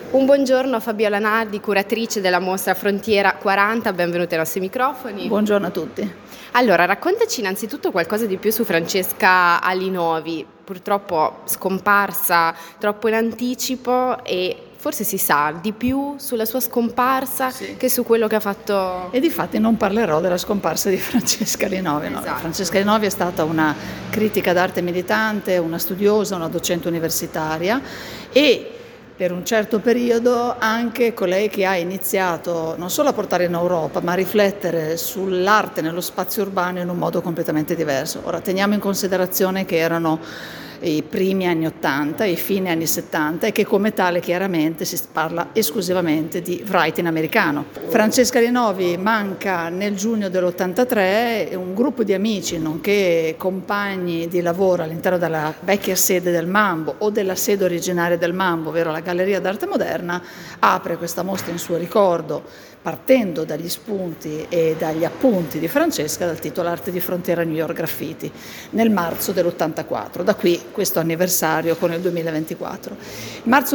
Un buongiorno a Fabiola Nardi, curatrice della mostra Frontiera 40, benvenuta ai nostri microfoni. Buongiorno a tutti. Allora, raccontaci innanzitutto qualcosa di più su Francesca Alinovi, purtroppo scomparsa troppo in anticipo, e forse si sa di più sulla sua scomparsa che su quello che ha fatto. E difatti non parlerò della scomparsa di Francesca Alinovi. Esatto. No? Francesca Alinovi è stata una critica d'arte militante, una studiosa, una docente universitaria e per un certo periodo anche colei che ha iniziato non solo a portare in Europa, ma a riflettere sull'arte nello spazio urbano in un modo completamente diverso. Ora teniamo in considerazione che erano i primi anni 80 e i fine anni 70 e che come tale chiaramente si parla esclusivamente di writing americano. Francesca Alinovi manca nel giugno dell'83 e un gruppo di amici nonché compagni di lavoro all'interno della vecchia sede del Mambo o della sede originaria del Mambo, ovvero la Galleria d'Arte Moderna, apre questa mostra in suo ricordo partendo dagli spunti e dagli appunti di Francesca dal titolo Arte di frontiera New York Graffiti nel marzo dell'84, da qui questo anniversario con il 2024. Marzo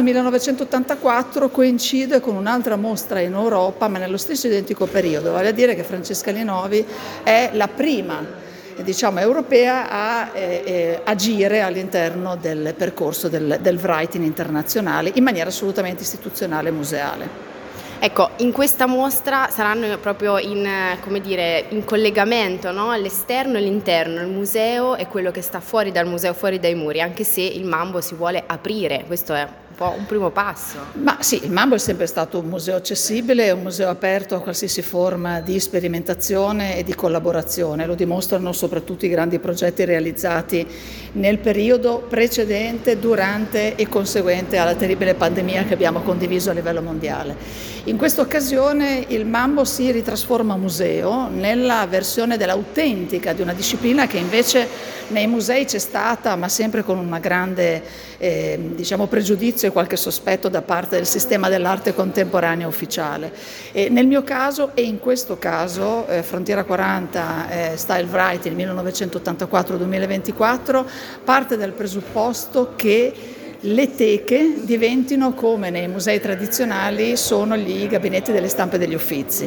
1984 coincide con un'altra mostra in Europa ma nello stesso identico periodo, vale a dire che Francesca Alinovi è la prima europea a agire all'interno del percorso del writing internazionale in maniera assolutamente istituzionale e museale. Ecco, in questa mostra saranno proprio in collegamento, no? All'esterno e all'interno, il museo è quello che sta fuori dal museo, fuori dai muri, anche se il Mambo si vuole aprire, questo è un po' un primo passo. Ma sì, il Mambo è sempre stato un museo accessibile, un museo aperto a qualsiasi forma di sperimentazione e di collaborazione, lo dimostrano soprattutto i grandi progetti realizzati nel periodo precedente, durante e conseguente alla terribile pandemia che abbiamo condiviso a livello mondiale. In questa occasione il Mambo si ritrasforma museo nella versione dell'autentica di una disciplina che invece nei musei c'è stata, ma sempre con una grande pregiudizio e qualche sospetto da parte del sistema dell'arte contemporanea ufficiale. Nel mio caso e in questo caso Frontiera 40 Style Writing 1984-2024 parte dal presupposto che le teche diventino, come nei musei tradizionali, sono i gabinetti delle stampe degli Uffizi,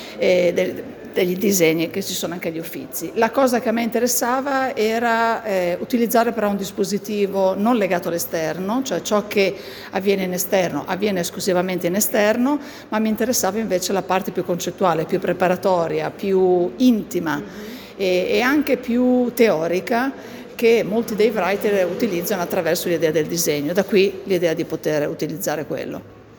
degli disegni che ci sono anche agli Uffizi. La cosa che a me interessava era utilizzare però un dispositivo non legato all'esterno, cioè ciò che avviene in esterno avviene esclusivamente in esterno, ma mi interessava invece la parte più concettuale, più preparatoria, più intima e anche più teorica che molti dei writer utilizzano attraverso l'idea del disegno, da qui l'idea di poter utilizzare quello.